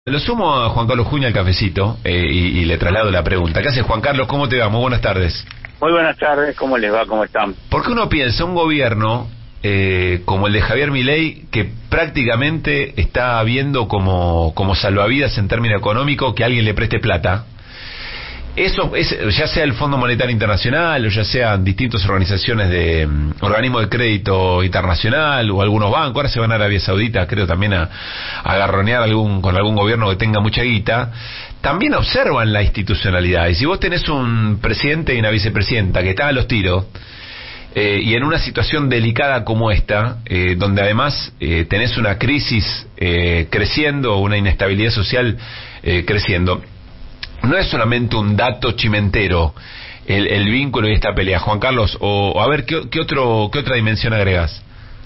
Lo sumo a Juan Carlos Juña al cafecito y le traslado la pregunta. ¿Qué haces, Juan Carlos? ¿Cómo te va? Muy buenas tardes. Muy buenas tardes, ¿cómo les va? ¿Cómo están? ¿Por qué uno piensa un gobierno como el de Javier Milei, que prácticamente está viendo como salvavidas en términos económicos que alguien le preste plata? Eso es, ya sea el Fondo Monetario Internacional o ya sean distintas organizaciones de organismos de crédito internacional o algunos bancos. Ahora se van a Arabia Saudita, creo, también a agarronear con algún gobierno que tenga mucha guita. También observan la institucionalidad. Y si vos tenés un presidente y una vicepresidenta que están a los tiros, y en una situación delicada como esta, donde además tenés una crisis creciendo, una inestabilidad social creciendo, no es solamente un dato chimentero el vínculo y esta pelea, Juan Carlos, o a ver, ¿qué otra dimensión agregás?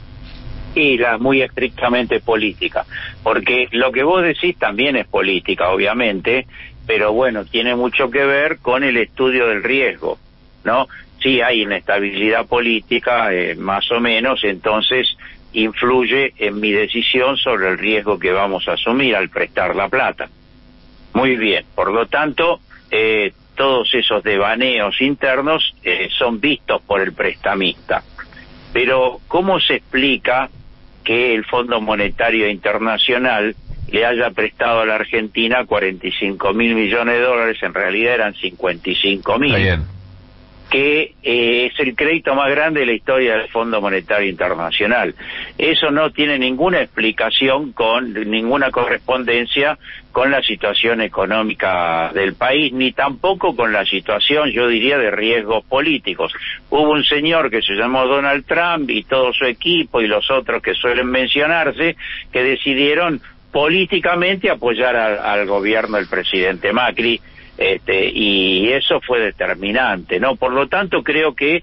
Y la muy estrictamente política, porque lo que vos decís también es política, obviamente, pero bueno, tiene mucho que ver con el estudio del riesgo, ¿no? Sí hay inestabilidad política, más o menos, entonces influye en mi decisión sobre el riesgo que vamos a asumir al prestar la plata. Muy bien, por lo tanto, todos esos devaneos internos son vistos por el prestamista. Pero, ¿cómo se explica que el Fondo Monetario Internacional le haya prestado a la Argentina 45.000 millones de dólares, en realidad eran 55.000, que es el crédito más grande de la historia del Fondo Monetario Internacional? Eso no tiene ninguna explicación, con ninguna correspondencia con la situación económica del país, ni tampoco con la situación, yo diría, de riesgos políticos. Hubo un señor que se llamó Donald Trump y todo su equipo y los otros que suelen mencionarse, que decidieron políticamente apoyar al gobierno del presidente Macri, y eso fue determinante, ¿no? Por lo tanto, creo que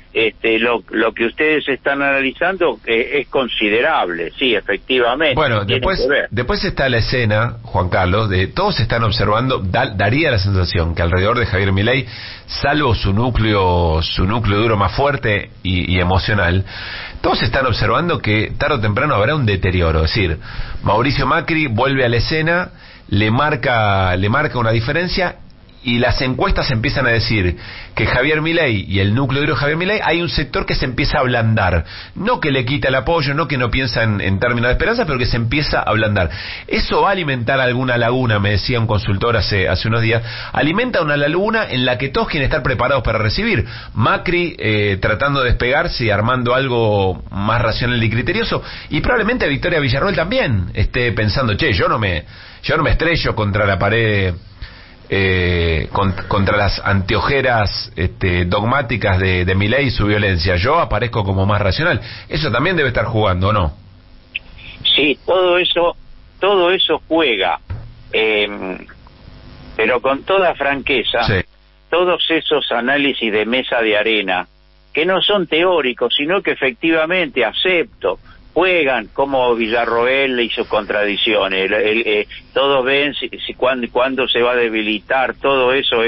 lo que ustedes están analizando es considerable, sí, efectivamente. Bueno, después está la escena, Juan Carlos, de todos están observando, daría la sensación que alrededor de Javier Milei, salvo su núcleo duro más fuerte y emocional, todos están observando que tarde o temprano habrá un deterioro. Es decir, Mauricio Macri vuelve a la escena, le marca una diferencia, y las encuestas empiezan a decir que Javier Milei y el núcleo duro de Javier Milei, hay un sector que se empieza a ablandar, no que le quita el apoyo, no que no piensa en términos de esperanza, pero que se empieza a ablandar. Eso va a alimentar alguna laguna, me decía un consultor hace unos días, alimenta una laguna en la que todos quieren estar preparados para recibir. Macri tratando de despegarse y armando algo más racional y criterioso, y probablemente Victoria Villarroel también esté pensando, yo no me estrello contra la pared, contra las anteojeras dogmáticas de Milei y su violencia. Yo aparezco como más racional. Eso también debe estar jugando, ¿o no? Sí, todo eso juega, pero con toda franqueza, sí. Todos esos análisis de mesa de arena, que no son teóricos, sino que efectivamente acepto, juegan como Villarroel y sus contradicciones, todos ven cuándo se va a debilitar, todo eso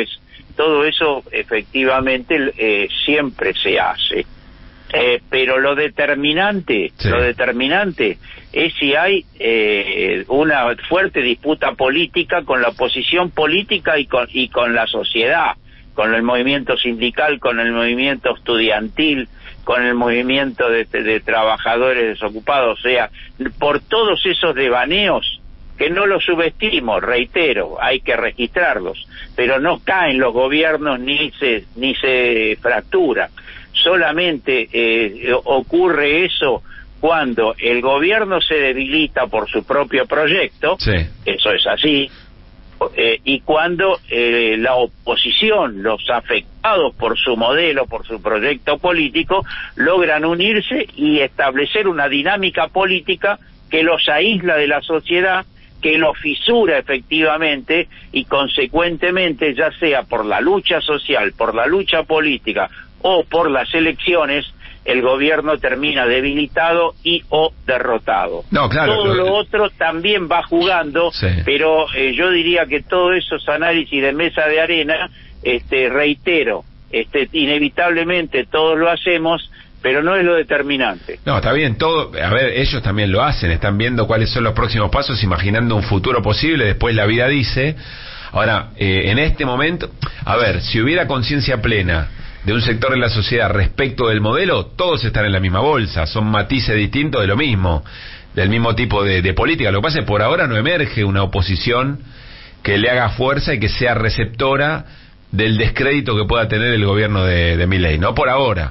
efectivamente siempre se hace, pero lo determinante es si hay una fuerte disputa política con la oposición política y con la sociedad, con el movimiento sindical, con el movimiento estudiantil, con el movimiento de trabajadores desocupados, o sea, por todos esos devaneos, que no los subestimo, reitero, hay que registrarlos, pero no caen los gobiernos ni se fractura. Solamente ocurre eso cuando el gobierno se debilita por su propio proyecto, sí. Eso es así, y cuando la oposición, los afectados por su modelo, por su proyecto político, logran unirse y establecer una dinámica política que los aísla de la sociedad, que los fisura efectivamente, y consecuentemente, ya sea por la lucha social, por la lucha política o por las elecciones, el gobierno termina debilitado o derrotado. No, claro, todo lo otro también va jugando, sí. Pero yo diría que todos esos análisis de mesa de arena, reitero, inevitablemente todos lo hacemos, pero no es lo determinante. No, está bien, todo, a ver, ellos también lo hacen, están viendo cuáles son los próximos pasos, imaginando un futuro posible, después la vida dice. Ahora, en este momento, a ver, si hubiera conciencia plena de un sector de la sociedad respecto del modelo, todos están en la misma bolsa, son matices distintos de lo mismo, del mismo tipo de política. Lo que pasa es que por ahora no emerge una oposición que le haga fuerza y que sea receptora del descrédito que pueda tener el gobierno de Milei, no por ahora.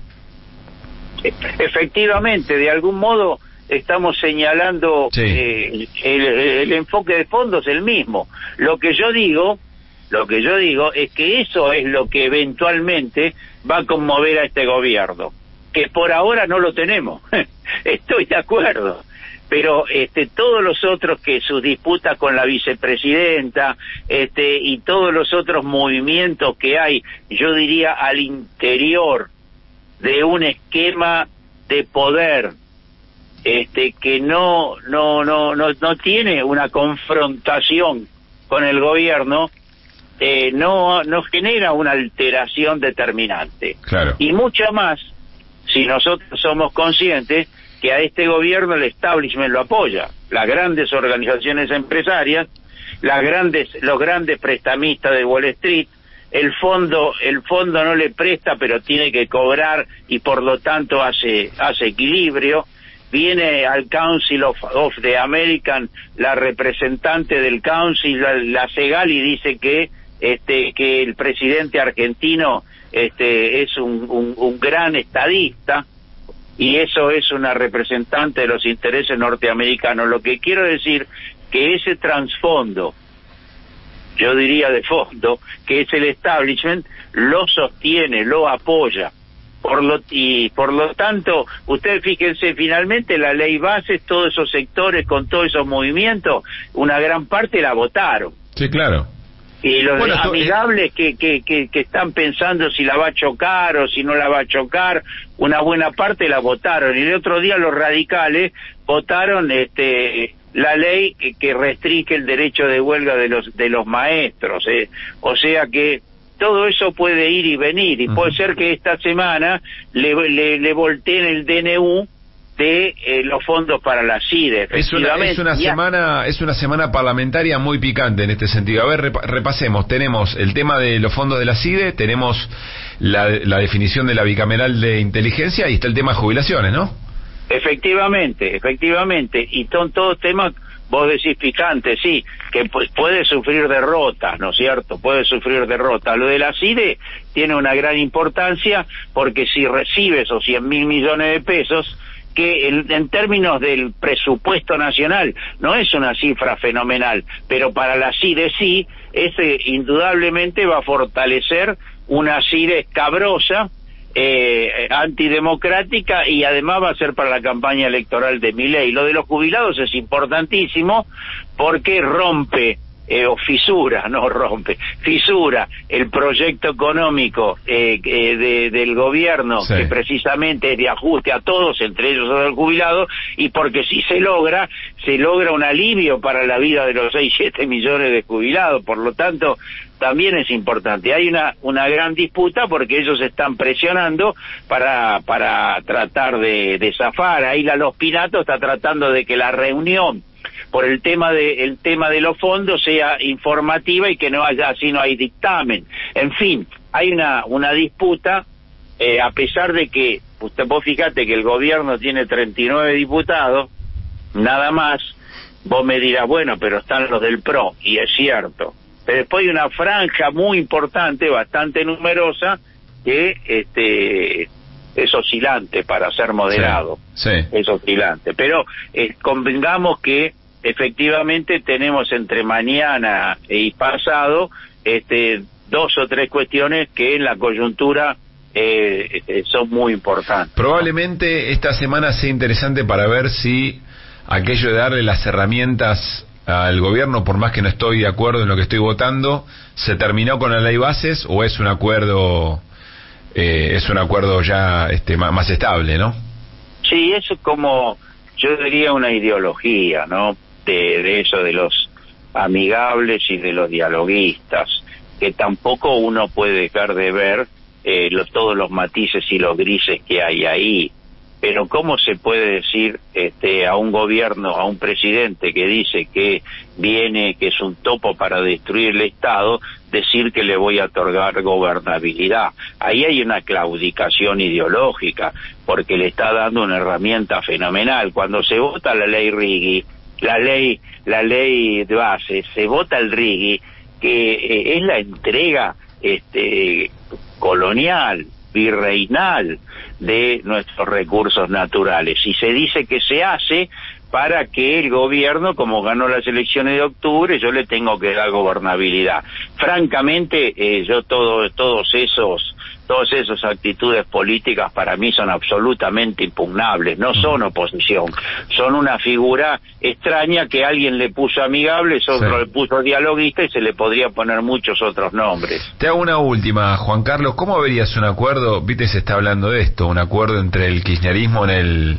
Efectivamente, de algún modo estamos señalando, sí. El enfoque de fondo es el mismo. Lo que yo digo es que eso es lo que eventualmente va a conmover a este gobierno, que por ahora no lo tenemos. Estoy de acuerdo, pero todos los otros, que sus disputas con la vicepresidenta, y todos los otros movimientos que hay, yo diría al interior de un esquema de poder que no tiene una confrontación con el gobierno, no genera una alteración determinante. Claro. Y mucho más si nosotros somos conscientes que a este gobierno el establishment lo apoya, las grandes organizaciones empresarias, los grandes prestamistas de Wall Street. El fondo no le presta, pero tiene que cobrar, y por lo tanto hace equilibrio. Viene al Council of the American, la representante del Council, la Segal, y dice que el presidente argentino es un gran estadista, y eso es una representante de los intereses norteamericanos. Lo que quiero decir que ese trasfondo, yo diría de fondo, que es el establishment, lo sostiene, lo apoya. Por lo tanto, ustedes fíjense, finalmente la ley bases, todos esos sectores con todos esos movimientos, una gran parte la votaron. Sí, claro. Y los amigables que están pensando si la va a chocar o si no la va a chocar, una buena parte la votaron. Y el otro día los radicales votaron la ley que restringe el derecho de huelga de los maestros. O sea que todo eso puede ir y venir, y puede ser que esta semana le volteen el DNU de los fondos para la CIDE. Es una semana parlamentaria muy picante en este sentido. A ver, repasemos. Tenemos el tema de los fondos de la CIDE, tenemos la definición de la bicameral de inteligencia, y está el tema de jubilaciones, ¿no? Efectivamente, y son todos temas, vos decís picantes, sí, que puede sufrir derrotas, ¿no es cierto? Puede sufrir derrotas. Lo de la CIDE tiene una gran importancia, porque si recibe esos 100.000 millones de pesos, que en términos del presupuesto nacional no es una cifra fenomenal, pero para la CIDE sí, ese indudablemente va a fortalecer una CIDE escabrosa, antidemocrática, y además va a ser para la campaña electoral de Milei. Lo de los jubilados es importantísimo porque fisura el proyecto económico del gobierno, sí, que precisamente es de ajuste a todos, entre ellos a los jubilados, y porque si se logra un alivio para la vida de los 6-7 millones de jubilados. Por lo tanto, también es importante. Hay una gran disputa porque ellos están presionando para tratar de zafar. Ahí la Los Pinatos está tratando de que la reunión por el tema de los fondos sea informativa y que no haya, así no hay dictamen. En fin, hay una disputa, a pesar de que vos fíjate que el gobierno tiene 39 diputados, nada más. Vos me dirás, bueno, pero están los del PRO, y es cierto. Pero después hay una franja muy importante, bastante numerosa, que es oscilante, para ser moderado. Sí. Es oscilante. Pero convengamos que efectivamente tenemos entre mañana y pasado 2 o 3 cuestiones que en la coyuntura son muy importantes. Probablemente esta semana sea interesante para ver si aquello de darle las herramientas al gobierno, por más que no estoy de acuerdo en lo que estoy votando, se terminó con la ley bases, o es un acuerdo ya más estable, ¿no? Sí, eso, como yo diría, una ideología, ¿no? De eso de los amigables y de los dialoguistas, que tampoco uno puede dejar de ver todos los matices y los grises que hay ahí. Pero ¿cómo se puede decir a un gobierno, a un presidente que dice que viene, que es un topo para destruir el Estado, decir que le voy a otorgar gobernabilidad? Ahí hay una claudicación ideológica, porque le está dando una herramienta fenomenal. Cuando se vota la ley Righi, la ley de base, se vota el Righi, que es la entrega colonial, virreinal de nuestros recursos naturales, y se dice que se hace para que el gobierno, como ganó las elecciones de octubre, yo le tengo que dar gobernabilidad. Francamente, yo todas esas actitudes políticas para mí son absolutamente impugnables, no son oposición, son una figura extraña que alguien le puso amigable, otro le puso dialoguista y se le podría poner muchos otros nombres. Te hago una última, Juan Carlos, ¿cómo verías un acuerdo? Viste, se está hablando de esto, un acuerdo entre el kirchnerismo en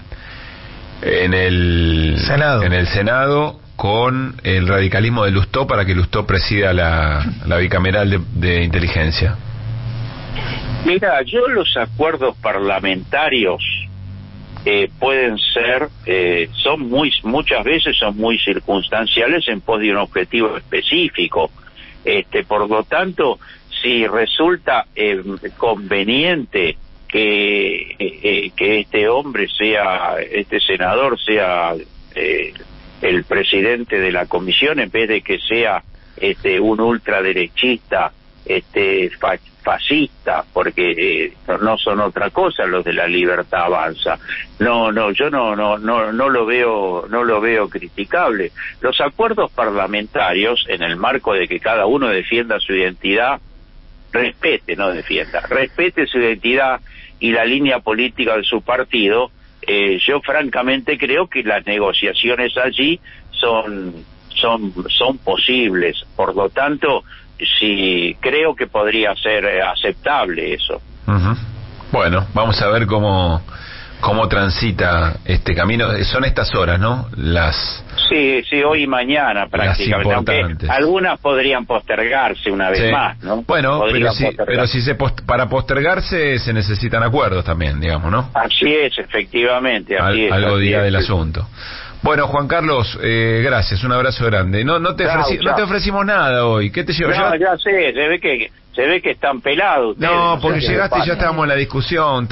el Senado con el radicalismo de Lustó para que Lustó presida la bicameral de inteligencia. Mira, los acuerdos parlamentarios pueden ser, muchas veces son muy circunstanciales en pos de un objetivo específico. Por lo tanto, si resulta conveniente que este senador sea el presidente de la comisión, en vez de que sea un ultraderechista, fascista, porque no son otra cosa los de la Libertad Avanza. Yo no lo veo criticable. Los acuerdos parlamentarios, en el marco de que cada uno defienda su identidad, respete su identidad y la línea política de su partido, yo francamente creo que las negociaciones allí son posibles. Por lo tanto, sí, creo que podría ser aceptable eso. Uh-huh. Bueno, vamos a ver cómo transita este camino. Son estas horas, ¿no? Sí, hoy y mañana prácticamente, aunque algunas podrían postergarse una vez más, ¿no? Bueno, pero para postergarse se necesitan acuerdos también, digamos, ¿no? Así es, efectivamente. Algo dirá del asunto. Bueno, Juan Carlos, gracias, un abrazo grande. No te ofrecimos nada hoy. ¿Qué te llevó? No, ya sé, se ve que están pelados ustedes. No, porque llegaste y ya estábamos en la discusión,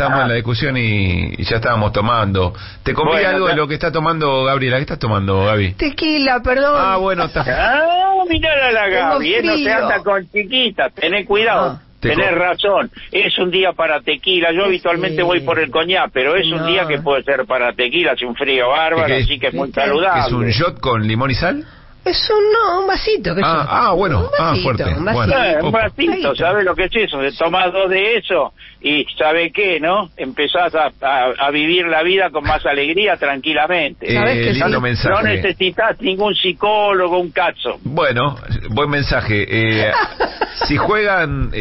y ya estábamos tomando. Te comí algo de lo que está tomando Gabriela. ¿Qué estás tomando, Gaby? Tequila, perdón. Ah, bueno, está. Mirá la Gaby, no se anda con chiquitas, tené cuidado. Tenés razón, es un día para tequila. Yo habitualmente voy por el coñac, pero es un día que puede ser para tequila, hace un frío bárbaro, así que es muy saludable. ¿Es un shot con limón y sal? Es un vasito. Bueno, fuerte. Un vasito, ¿sabes lo que es eso? Te tomás 2 de eso y ¿sabe qué, no? Empezás a vivir la vida con más alegría, tranquilamente. Lindo mensaje. No necesitas ningún psicólogo, un cazo. Bueno, buen mensaje. Si juegan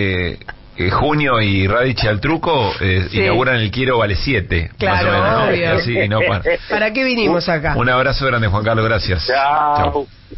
Junio y Radice al truco, inauguran el Quiero vale 7. Claro, más o menos, obvio. ¿no? Así, ¿Para qué vinimos acá? Un abrazo grande, Juan Carlos, gracias. Chao.